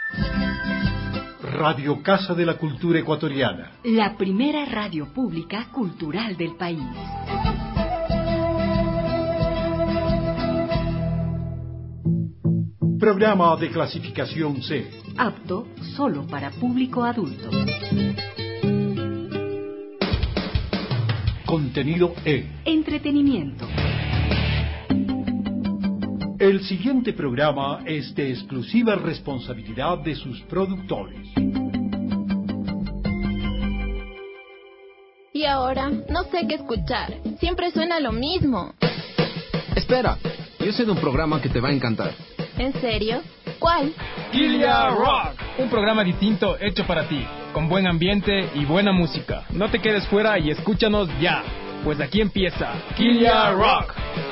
Radio Casa de la Cultura Ecuatoriana. La primera radio pública cultural del país. Programa de clasificación C. Apto solo para público adulto. Contenido E. Entretenimiento. El siguiente programa es de exclusiva responsabilidad de sus productores. Y ahora, no sé qué escuchar. Siempre suena lo mismo. Espera, yo sé de un programa que te va a encantar. ¿En serio? ¿Cuál? Killia Rock, un programa distinto hecho para ti, con buen ambiente y buena música. No te quedes fuera y escúchanos ya, pues aquí empieza Killia Rock.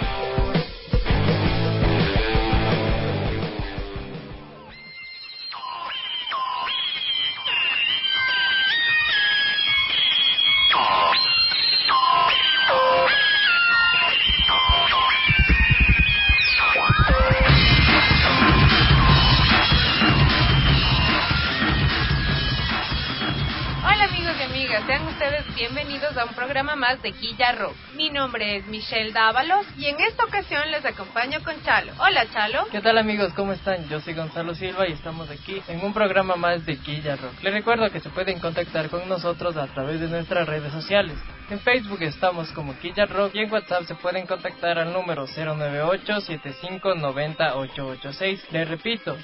Sean ustedes bienvenidos a un programa más de Killia Rock. Mi nombre es Michelle Dávalos y en esta ocasión les acompaño con Chalo. Hola, Chalo. ¿Qué tal, amigos? ¿Cómo están? Yo soy Gonzalo Silva y estamos aquí en un programa más de Killia Rock. Les recuerdo que se pueden contactar con nosotros a través de nuestras redes sociales. En Facebook estamos como Killia Rock y en WhatsApp se pueden contactar al número 098-7590-886. Les repito,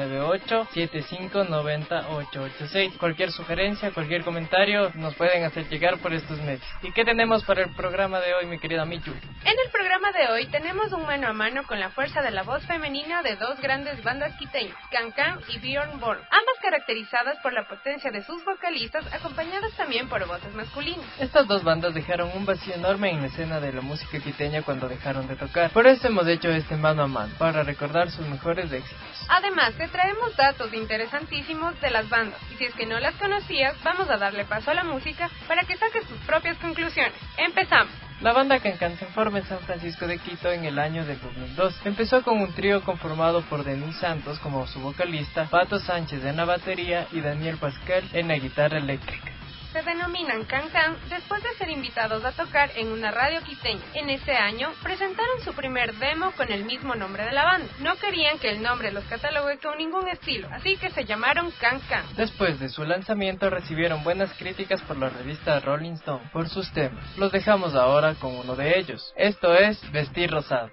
098-7590-886. Cualquier sugerencia, cualquier comentario nos pueden hacer llegar por estos medios. ¿Y qué tenemos para el programa de hoy, mi querida Michu? En el programa de hoy tenemos un mano a mano con la fuerza de la voz femenina de dos grandes bandas quiteñas, Can Can y Bjorn Borg, ambas caracterizadas por la potencia de sus vocalistas, acompañadas también por voces masculinas. Estas dos bandas dejaron un vacío enorme en la escena de la música quiteña cuando dejaron de tocar. Por eso hemos hecho este mano a mano, para recordar sus mejores éxitos. Además, te traemos datos interesantísimos de las bandas, y si es que no las conocías, vamos a darle paso a la música para que saques tus propias conclusiones. ¡Empezamos! La banda Can Can se forma en San Francisco de Quito en el año de 2002. Empezó con un trío conformado por Denis Santos como su vocalista, Pato Sánchez en la batería y Daniel Pascal en la guitarra eléctrica. Se denominan Can Can después de ser invitados a tocar en una radio quiteña. En ese año presentaron su primer demo con el mismo nombre de la banda. No querían que el nombre los catalogue con ningún estilo, así que se llamaron Can Can. Después de su lanzamiento recibieron buenas críticas por la revista Rolling Stone por sus temas. Los dejamos ahora con uno de ellos. Esto es Vestir Rosado.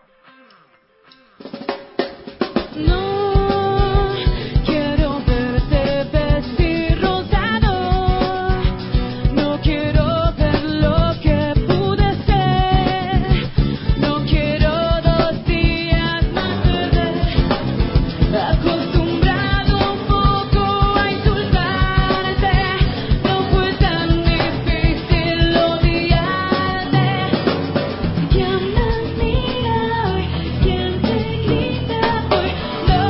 No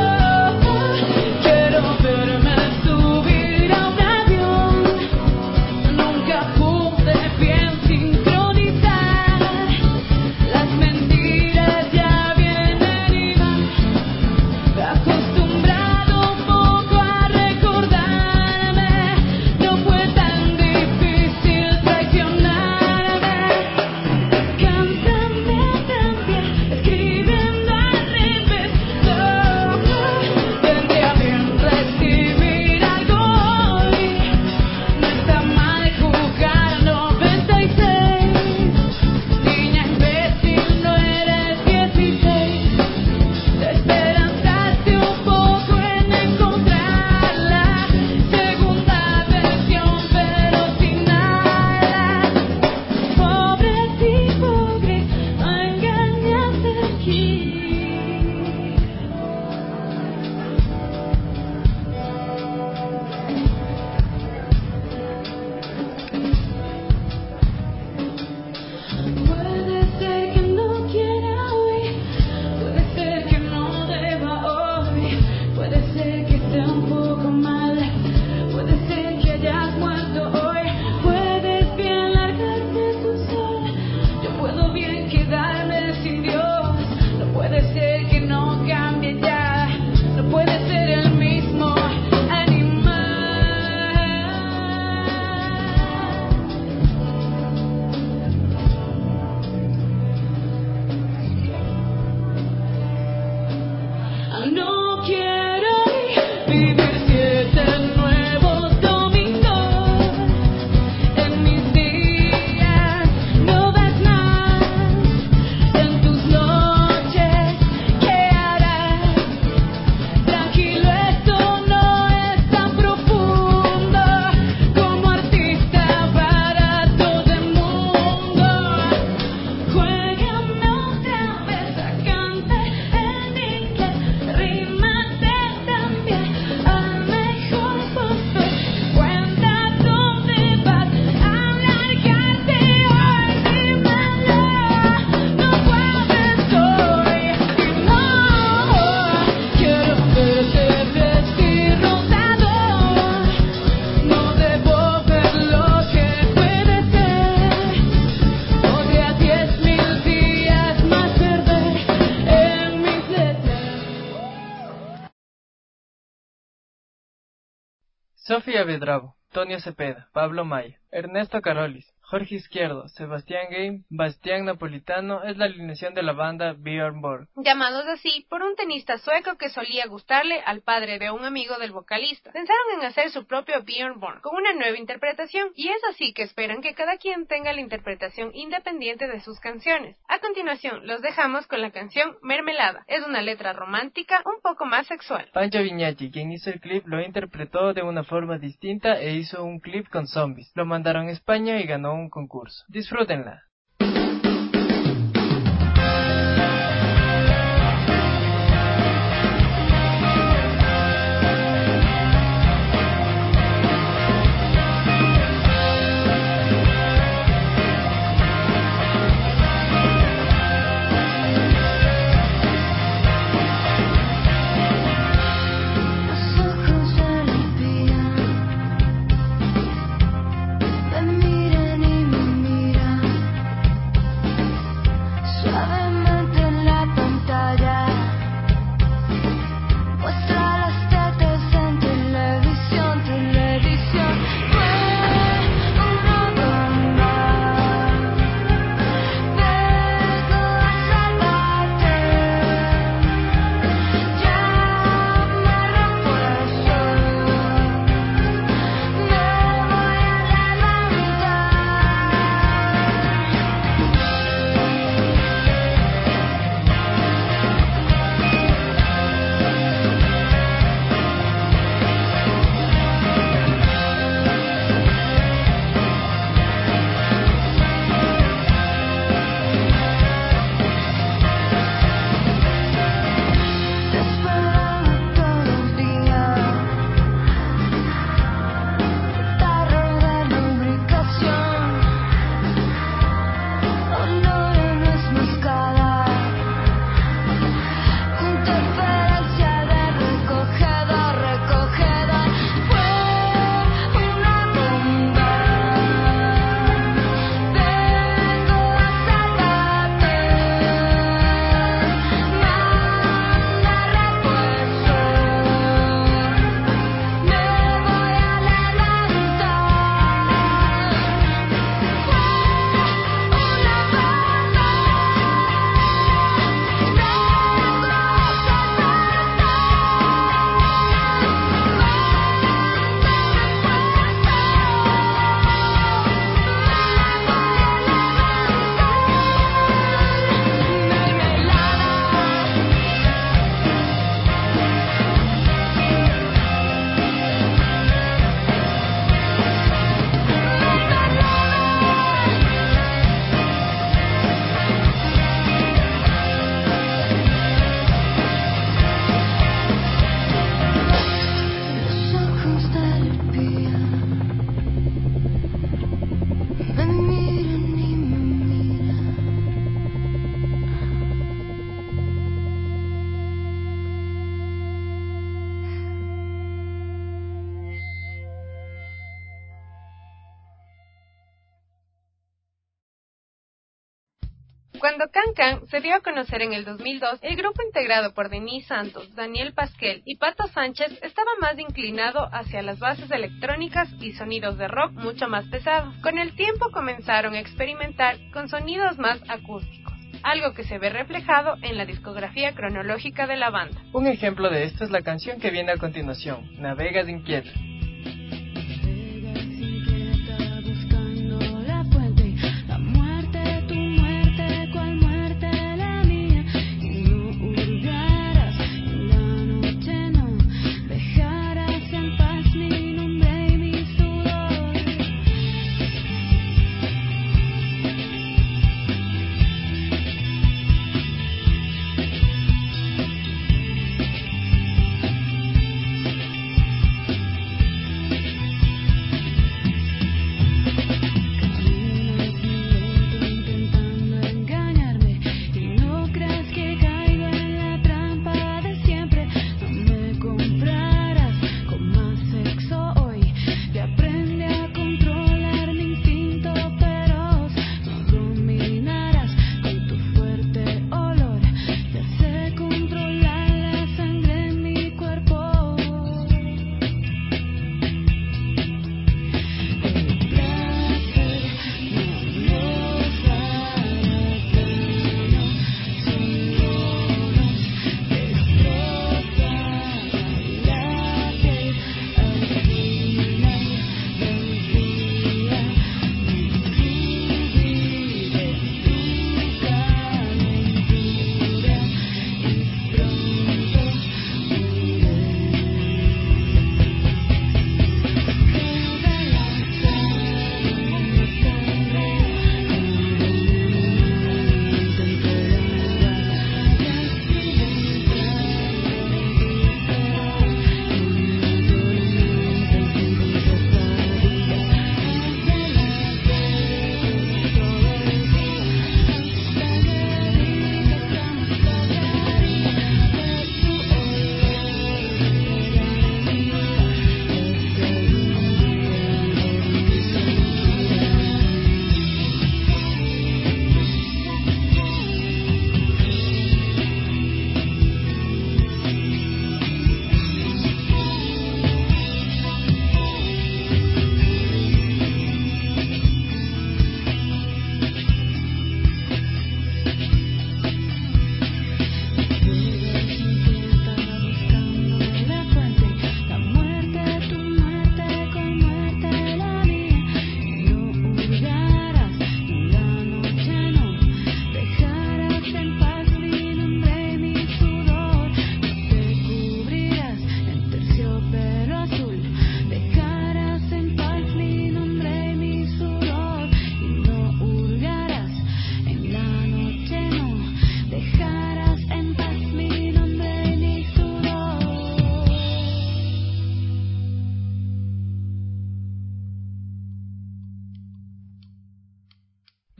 Sofía Vedravo, Tonio Cepeda, Pablo Maya, Ernesto Carolis, Jorge Izquierdo, Sebastián Game, Bastián Napolitano es la alineación de la banda Björn Borg. Llamados así por un tenista sueco que solía gustarle al padre de un amigo del vocalista. Pensaron en hacer su propio Björn Borg con una nueva interpretación, y es así que esperan que cada quien tenga la interpretación independiente de sus canciones. A continuación, los dejamos con la canción Mermelada. Es una letra romántica un poco más sexual. Pancho Viñachi, quien hizo el clip, lo interpretó de una forma distinta e hizo un clip con zombies. Lo mandaron a España y ganó un concurso. Disfrútenla. Cuando CanCan se dio a conocer en el 2002, el grupo integrado por Denise Santos, Daniel Pasquel y Pato Sánchez estaba más inclinado hacia las bases electrónicas y sonidos de rock mucho más pesados. Con el tiempo comenzaron a experimentar con sonidos más acústicos, algo que se ve reflejado en la discografía cronológica de la banda. Un ejemplo de esto es la canción que viene a continuación, Navegas Inquieta.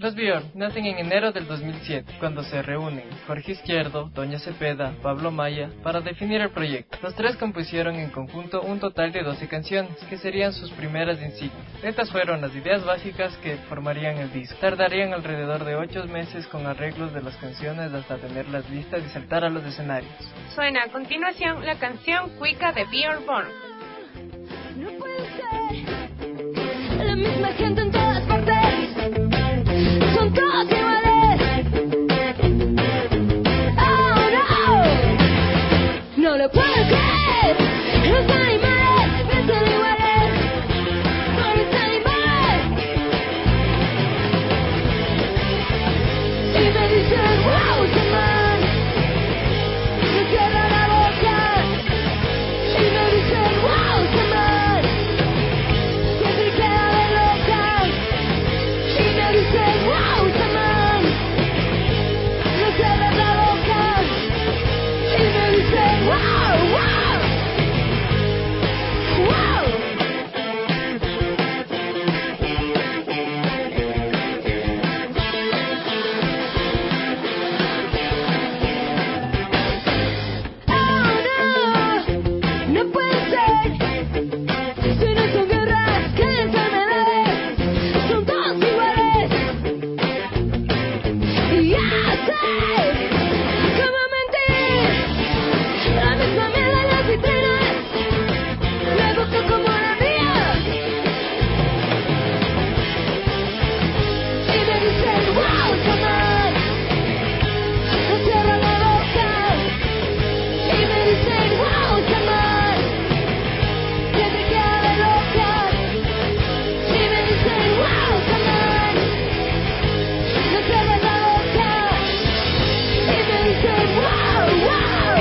Los Björn nacen en enero del 2007, cuando se reúnen Jorge Izquierdo, Doña Cepeda, Pablo Maya, para definir el proyecto. Los tres compusieron en conjunto un total de 12 canciones, que serían sus primeras insignias. Estas fueron las ideas básicas que formarían el disco. Tardarían alrededor de 8 meses con arreglos de las canciones hasta tenerlas listas y saltar a los escenarios. Suena a continuación la canción Cuica de Björn Borg. No puede ser la misma gente en todas partes. Son todos iguales. Oh no, no lo puedo creer. Los animales piensan iguales. Pobres animales. Y me dicen wow, Saman. Me cierran la boca. Y me dicen wow, Saman. Siempre queda de loca. Y me dicen wow, Saman. Me cierran la boca. Y me dicen wow, wow. Wow. Oh no, no puede ser. Si no son guerras, que enfermedades. Son todos iguales. Y ya sé cómo mentir. La misma mierda en las vitrinas. Me busco como la mía. Y me dicen wow, Saman. Me cierran la boca. Y me dicen wow, Saman. Siempre queda de loca. Y me dicen wow, Saman. Me cierran la boca. Y me dicen wow, wow.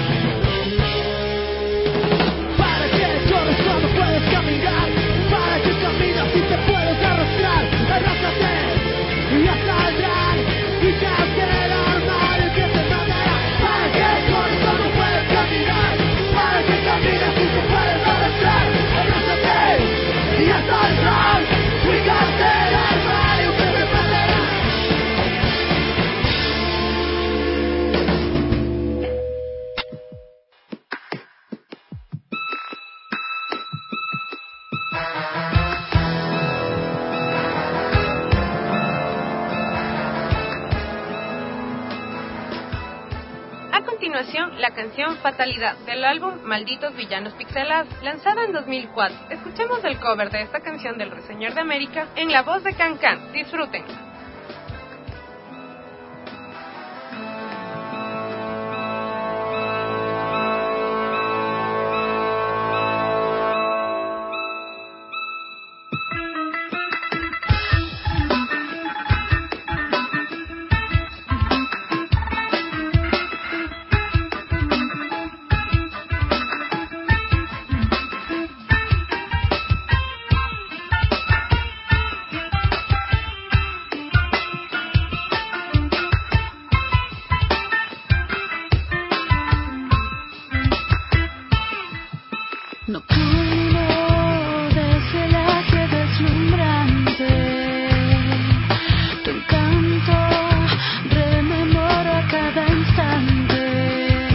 ¿Para qué corres cuando puedes caminar? ¿Para qué caminas si te puedes arrastrar? Arrástrate y ya saldrán. Y ya será el armario que te matará. ¿Para qué corres cuando puedes caminar? ¿Para qué caminas si te puedes arrastrar? Arrástrate y ya saldrán. Y ya será el armario que te matará. A continuación, la canción Fatalidad del álbum Malditos Villanos Pixelados, lanzada en 2004. Escuchemos el cover de esta canción del Ruiseñor de América en la voz de Can Can. Disfruten. No puedo desvelaje deslumbrante. Tu encanto rememoro a cada instante.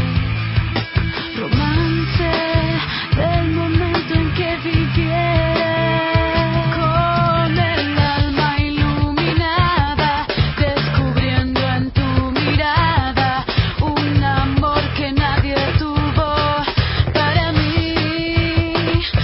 Romance del momento en que viviera. Con el alma iluminada, descubriendo en tu mirada un amor que nadie tuvo para mí.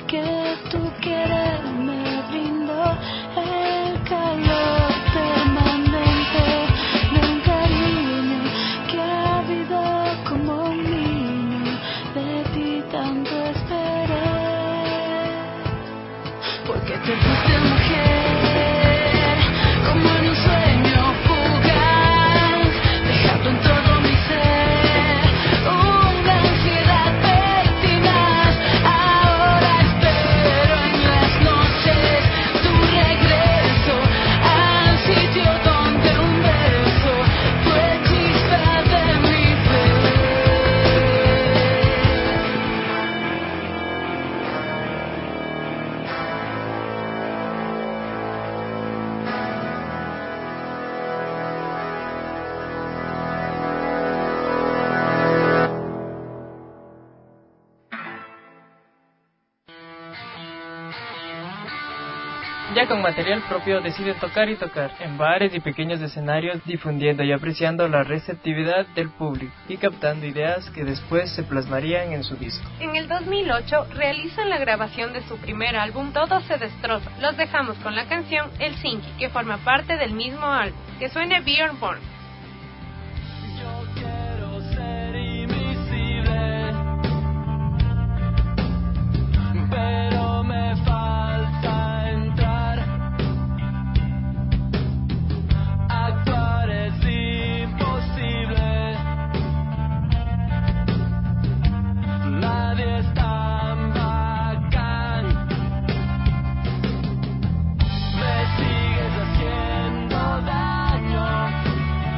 que tu querer me brindó el calor permanente de un cariño que ha habido como un niño. De ti tanto esperé, porque te fuiste mujer, como en un sueño fugaz, dejando en todo mi ser una ansiedad pertinaz. Ahora espero en las noches tu regreso al sitio donde un beso fue chispa de mi fe. Ya con material propio deciden tocar y tocar en bares y pequeños escenarios, difundiendo y apreciando la receptividad del público y captando ideas que después se plasmarían en su disco. En el 2008 realizan la grabación de su primer álbum Todo se destroza. Los dejamos con la canción El Sinki, que forma parte del mismo álbum. Que suene Björn Borg. Yo quiero ser invisible, pero me falta entrar. Actuar es imposible. Nadie es tan bacán. Me sigues haciendo daño.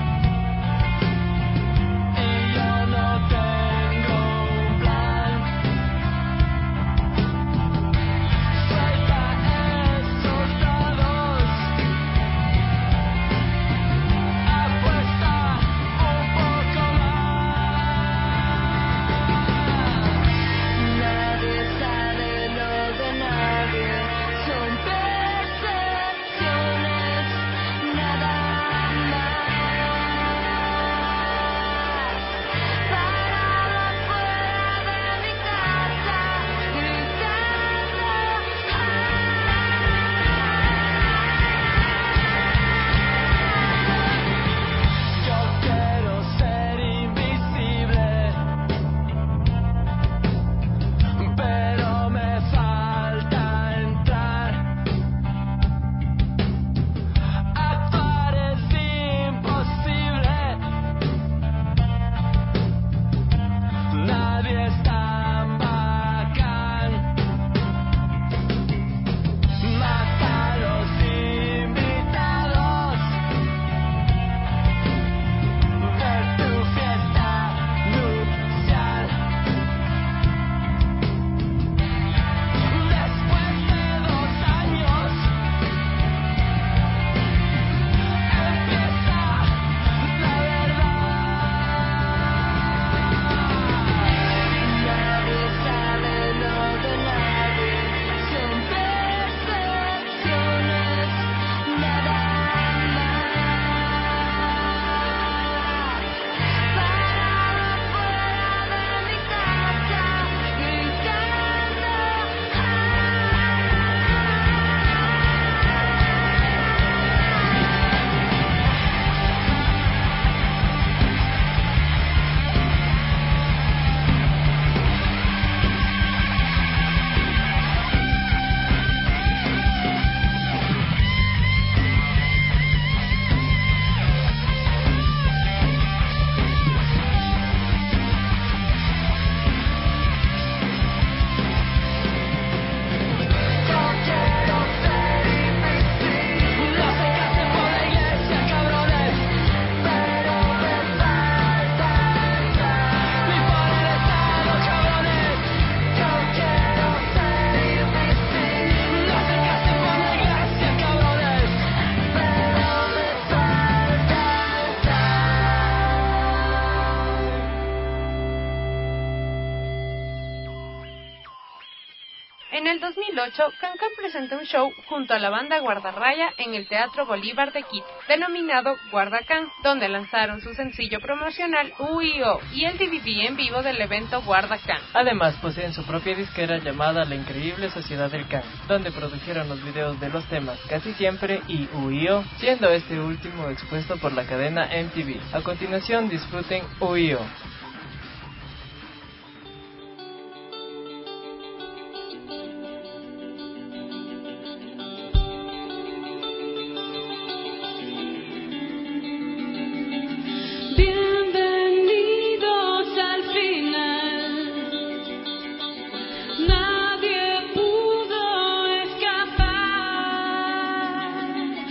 En el 2008, Cancan presentó un show junto a la banda Guardarraya en el Teatro Bolívar de Quito, denominado Guardacán, donde lanzaron su sencillo promocional UIO y el DVD en vivo del evento Guardacán. Además, poseen su propia disquera llamada La Increíble Sociedad del Can, donde produjeron los videos de los temas Casi Siempre y UIO, siendo este último expuesto por la cadena MTV. A continuación, disfruten UIO.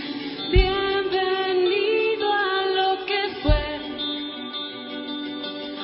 Bienvenido a lo que fue.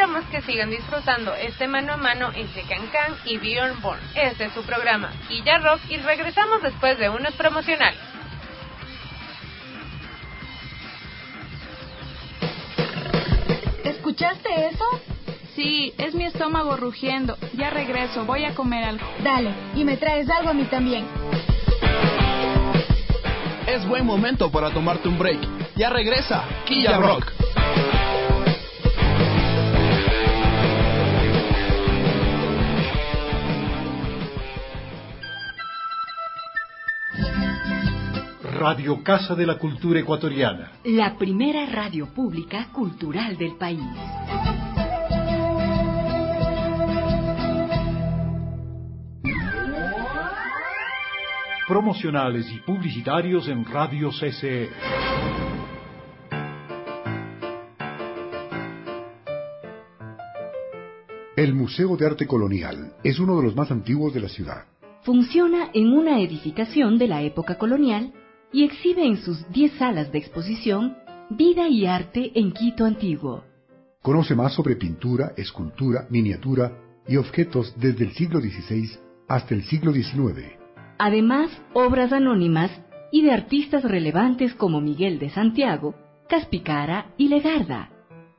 esperamos que sigan disfrutando este mano a mano entre Cancan y Björn Borg. Este es su programa, Quilla Rock, y regresamos después de unos promocionales. ¿Escuchaste eso? Sí, es mi estómago rugiendo. Ya regreso, voy a comer algo. Dale, y me traes algo a mí también. Es buen momento para tomarte un break. Ya regresa, Quilla Rock. Radio Casa de la Cultura Ecuatoriana. La primera radio pública cultural del país. Promocionales y publicitarios en Radio CCE. El Museo de Arte Colonial es uno de los más antiguos de la ciudad. Funciona en una edificación de la época colonial y exhibe en sus 10 salas de exposición vida y arte en Quito antiguo. Conoce más sobre pintura, escultura, miniatura y objetos desde el siglo XVI hasta el siglo XIX. Además, obras anónimas y de artistas relevantes como Miguel de Santiago, Caspicara y Legarda.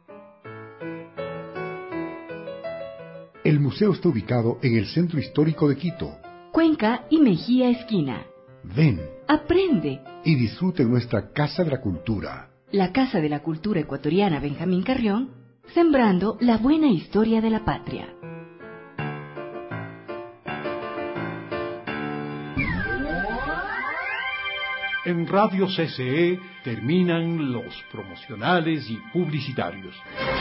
El museo está ubicado en el centro histórico de Quito. Cuenca y Mejía esquina. Ven, aprende y disfrute nuestra Casa de la Cultura. La Casa de la Cultura Ecuatoriana Benjamín Carrión, sembrando la buena historia de la patria. En Radio CCE terminan los promocionales y publicitarios.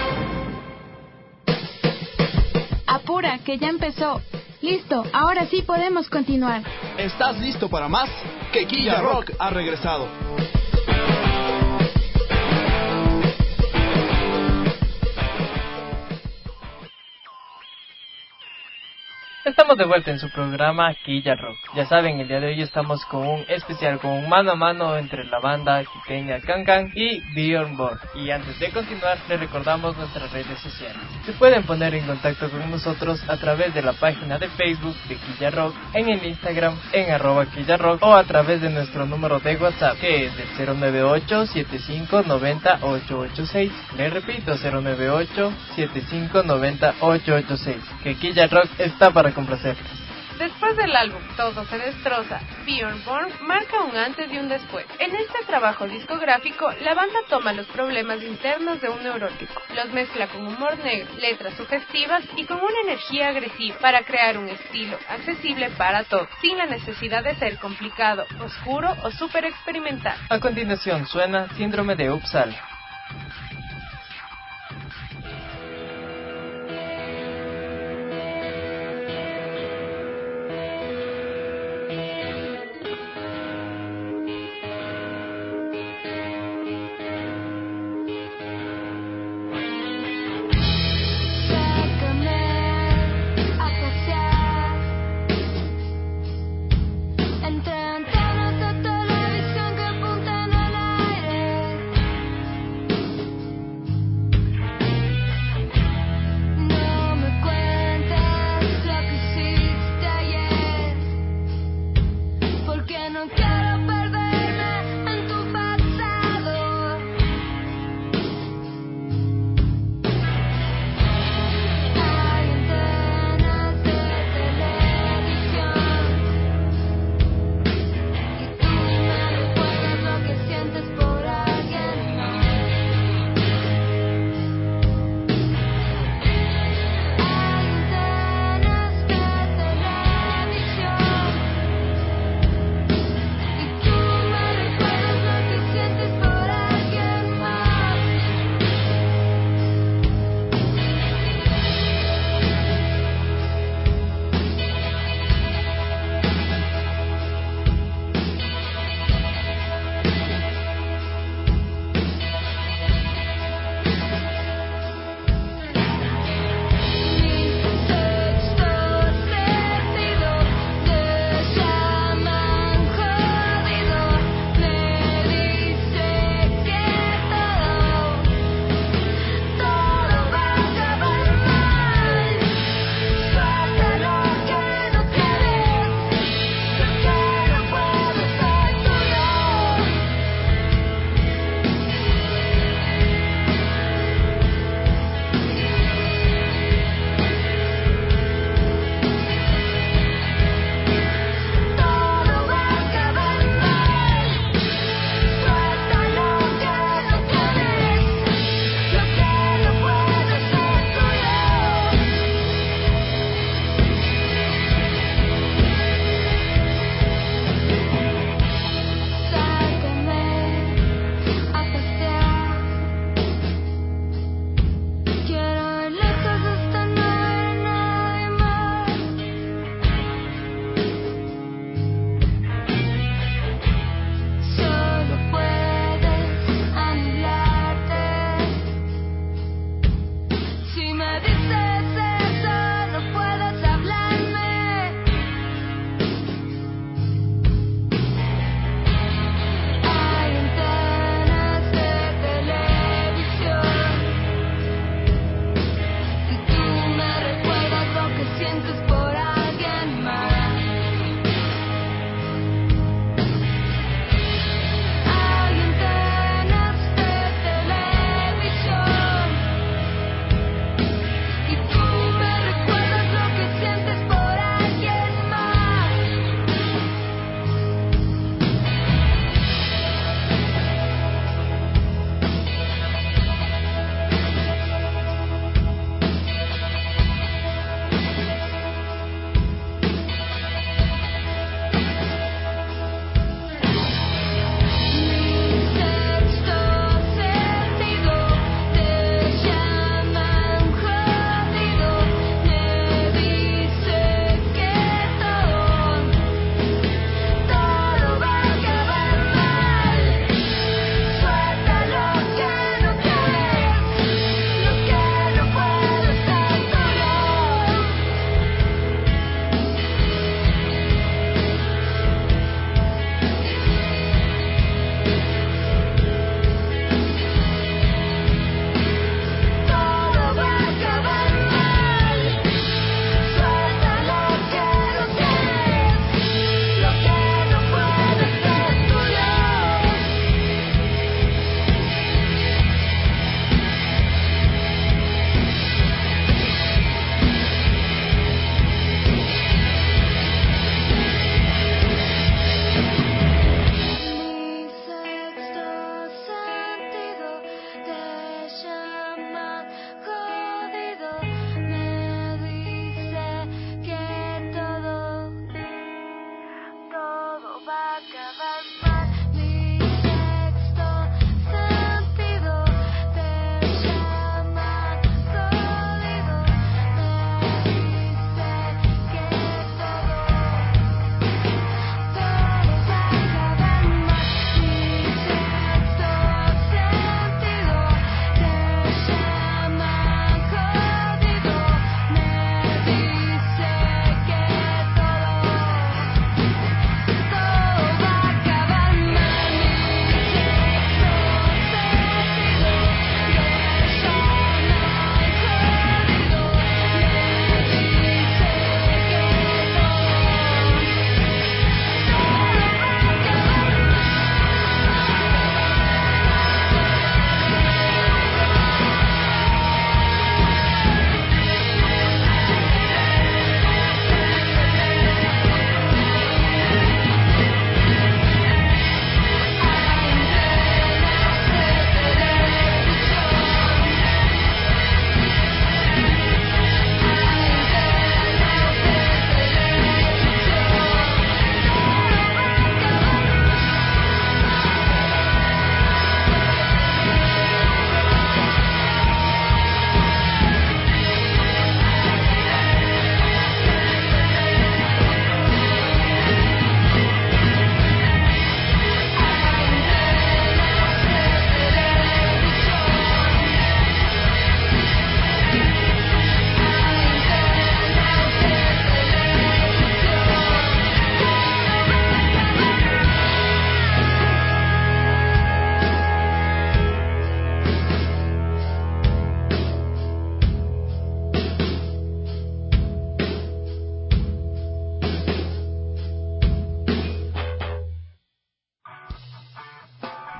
Apura, que ya empezó. Listo, ahora sí podemos continuar. ¿Estás listo para más? Que Quilla Rock ha regresado. Estamos de vuelta en su programa Quilla Rock. Ya saben, el día de hoy estamos con un especial, con un mano a mano entre la banda quiteña Cancan y Björn Borg. Y antes de continuar, les recordamos nuestras redes sociales. Se pueden poner en contacto con nosotros a través de la página de Facebook de Quilla Rock, en el Instagram en @QuillaRock o a través de nuestro número de WhatsApp, que es el 098-7590-886. Les repito, 098-7590-886. Que Quilla Rock está para complacerles. Después del álbum Todo se destroza, Björn Borg marca un antes y un después. En este trabajo discográfico, la banda toma los problemas internos de un neurótico, los mezcla con humor negro, letras sugestivas y con una energía agresiva para crear un estilo accesible para todos, sin la necesidad de ser complicado, oscuro o súper experimental. A continuación suena Síndrome de Uppsala. Entre antenas de televisión que apuntan al aire,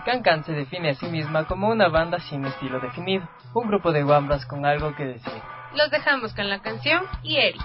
Can se define a sí misma como una banda sin estilo definido, un grupo de guambras con algo que decir. Los dejamos con la canción Ieri.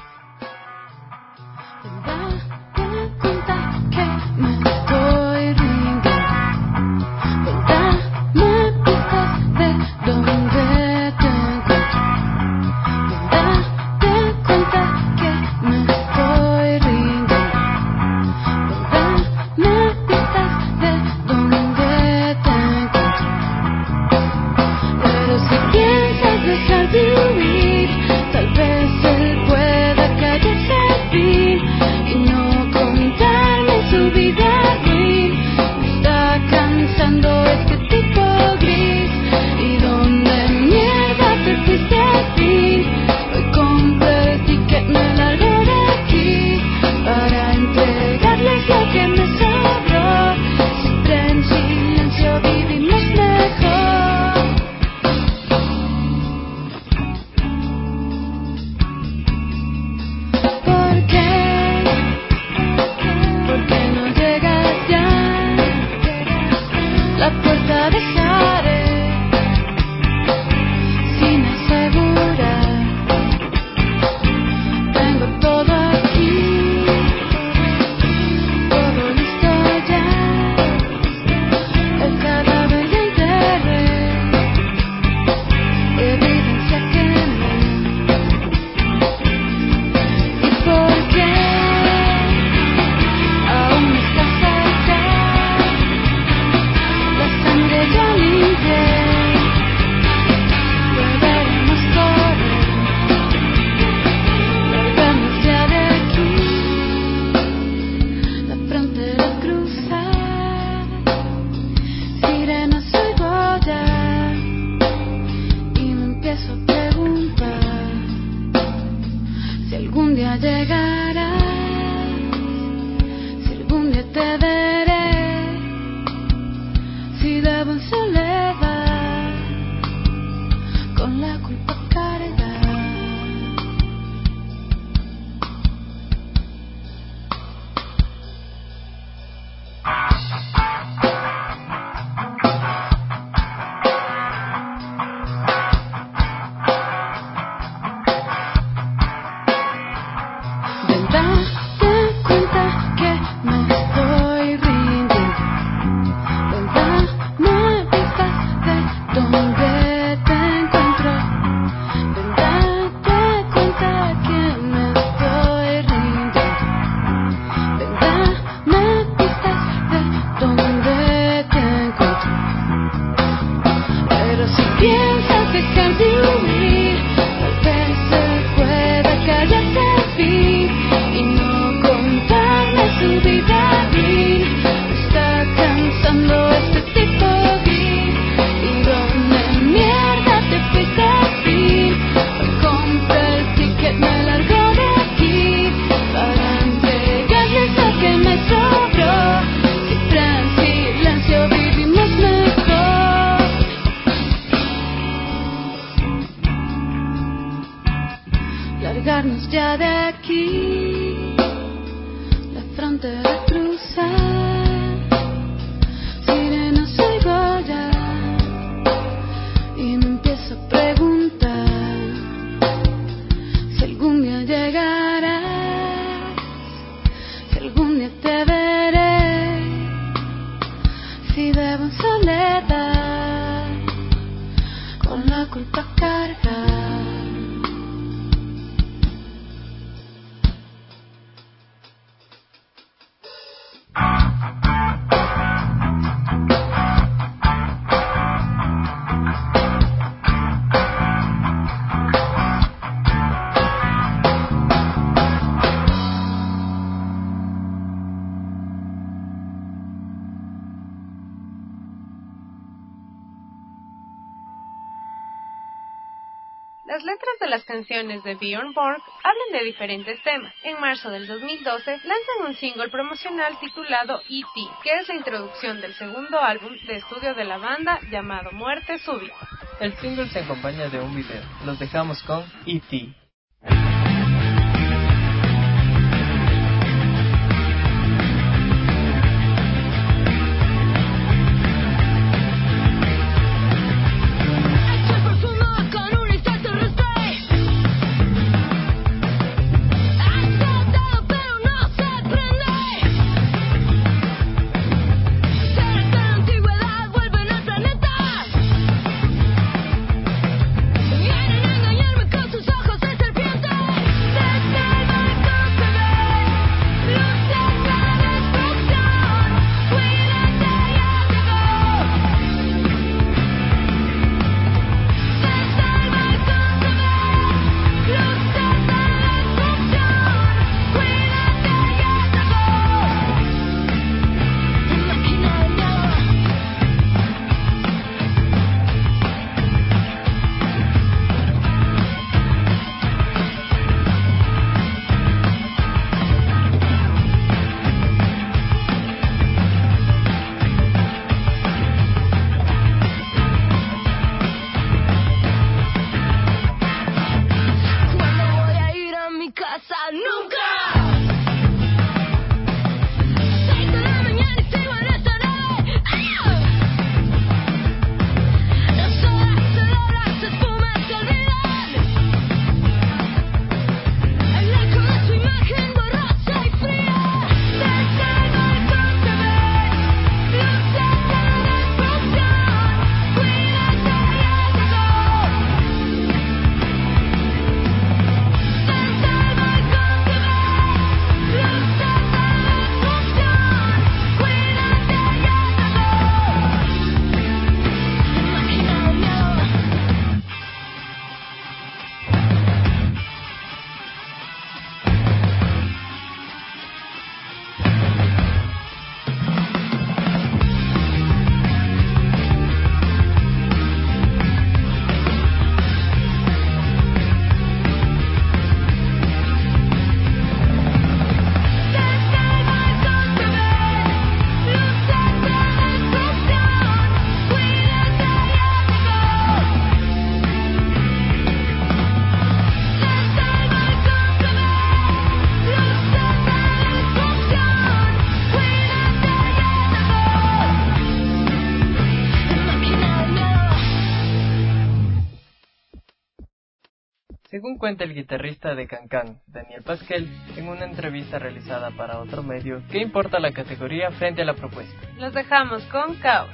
Tal vez él pueda callarse al fin y no contarme su vida ruin. Me está cansando este tipo gris. ¿Y dónde mierda te fuiste al fin? Hoy compré el ticket, me largo de aquí para entregarles lo que me sobró. Siempre en silencio vivimos mejor. La puerta dejaré sin asegurar. Tengo todo aquí, todo listo ya. El cadáver ya enterré, evidencia quemé. ¿Y por qué aún me estás acá? La sangre ya limpié, deberemos correr, largarnos ya de aquí, la frontera cruzar, sirenas oigo ya, y me empiezo a preguntar si algún día llegarás, si algún día te veré. Si debo en soledad, con la culpa cargar. Ven, date cuenta que me estoy rindiendo. Ven, dame pistas de dónde te encuentro. Ven, date cuenta que me estoy rindiendo. Ven, dame pistas de dónde te encuentro. Pero si piensas dejar de huir, tal vez se pueda callarse al fin y no contarme su vida ruin. Me está cansando este tipo gris. ¿Y dónde mierda te fuiste al fin? Hoy compré el ticket, me largo de aquí para entregarles lo que me sobró. Siempre en silencio vivimos mejor. Largarnos ya de aquí, la frontera cruzar, sirenas oigo ya, y me empiezo a preguntar si algún día llegarás, si algún día te veré, si debo en soledad, con la culpa cargar. Las letras de las canciones de Björn Borg hablan de diferentes temas. En marzo del 2012 lanzan un single promocional titulado E.T., que es la introducción del segundo álbum de estudio de la banda llamado Muerte Súbita. El single se acompaña de un video. Los dejamos con E.T. Según cuenta el guitarrista de Can, Daniel Pasquel, en una entrevista realizada para otro medio, ¿qué importa la categoría frente a la propuesta? Los dejamos con Caos.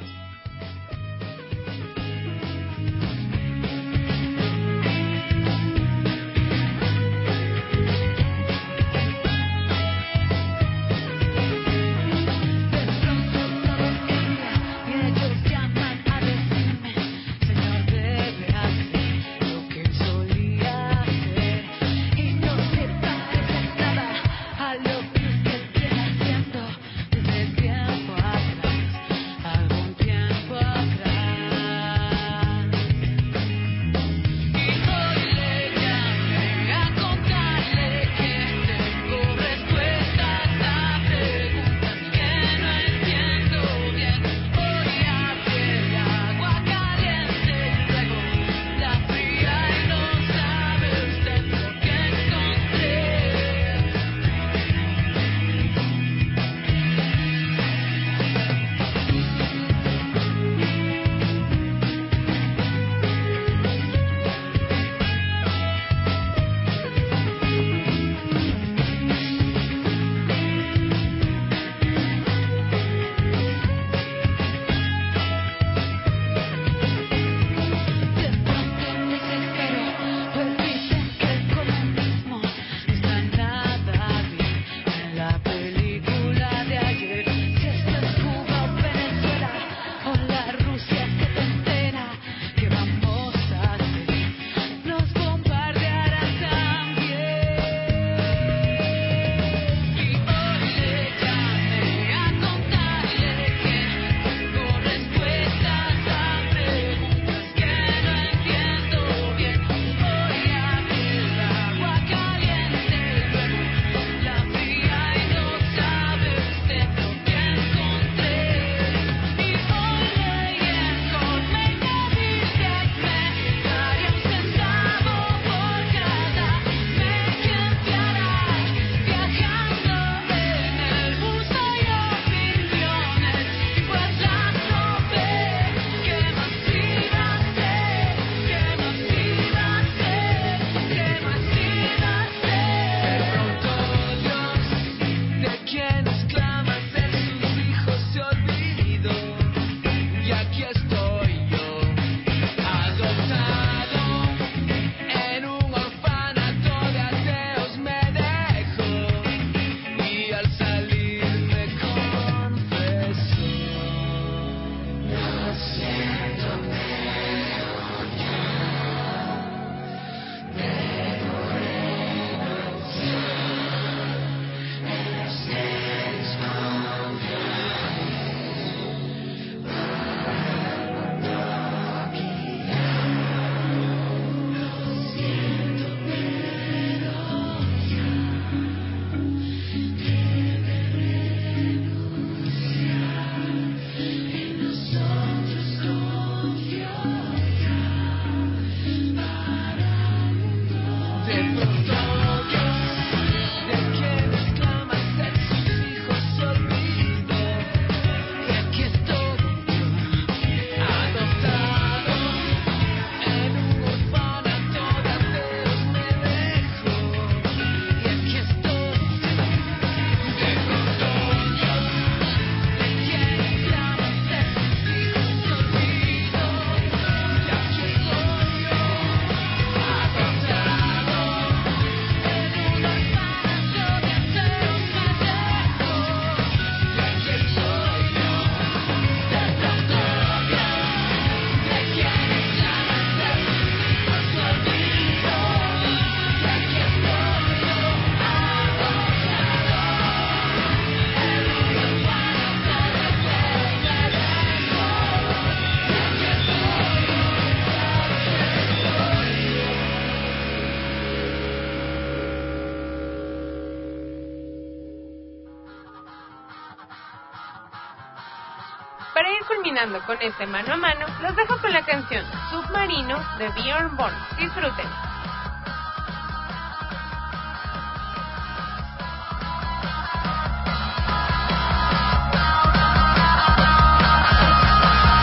Para ir culminando con este mano a mano, los dejo con la canción Submarino de Björn Borg. Disfruten.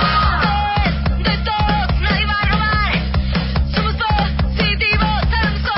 De todos nadie va a robar. Somos positivos, tan solo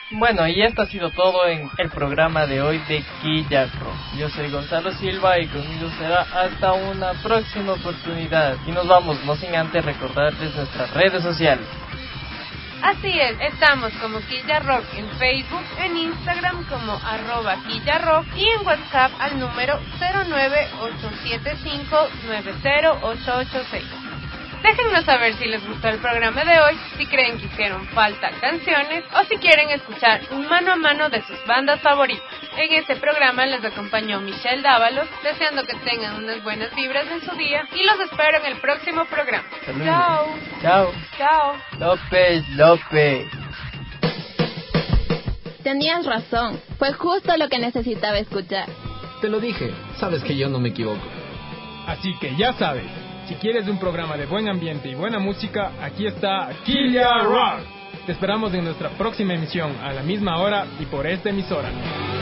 Bueno, y esto ha sido todo en el programa de hoy de Quilla Rock. Yo soy Gonzalo Silva y conmigo será hasta una próxima oportunidad. Y nos vamos, no sin antes recordarles nuestras redes sociales. Así es, estamos como Quilla Rock en Facebook, en Instagram como @QillaRock y en WhatsApp al número 09875908886. Déjennos saber si les gustó el programa de hoy, si creen que hicieron falta canciones o si quieren escuchar un mano a mano de sus bandas favoritas. En este programa les acompañó Michelle Dávalos, deseando que tengan unas buenas vibras en su día y los espero en el próximo programa. Saludos. Chao. Chao. Chao. López. Tenías razón, fue justo lo que necesitaba escuchar. Te lo dije, sabes que yo no me equivoco. Así que ya sabes, si quieres un programa de buen ambiente y buena música, aquí está Quilla Rock. Te esperamos en nuestra próxima emisión a la misma hora y por esta emisora.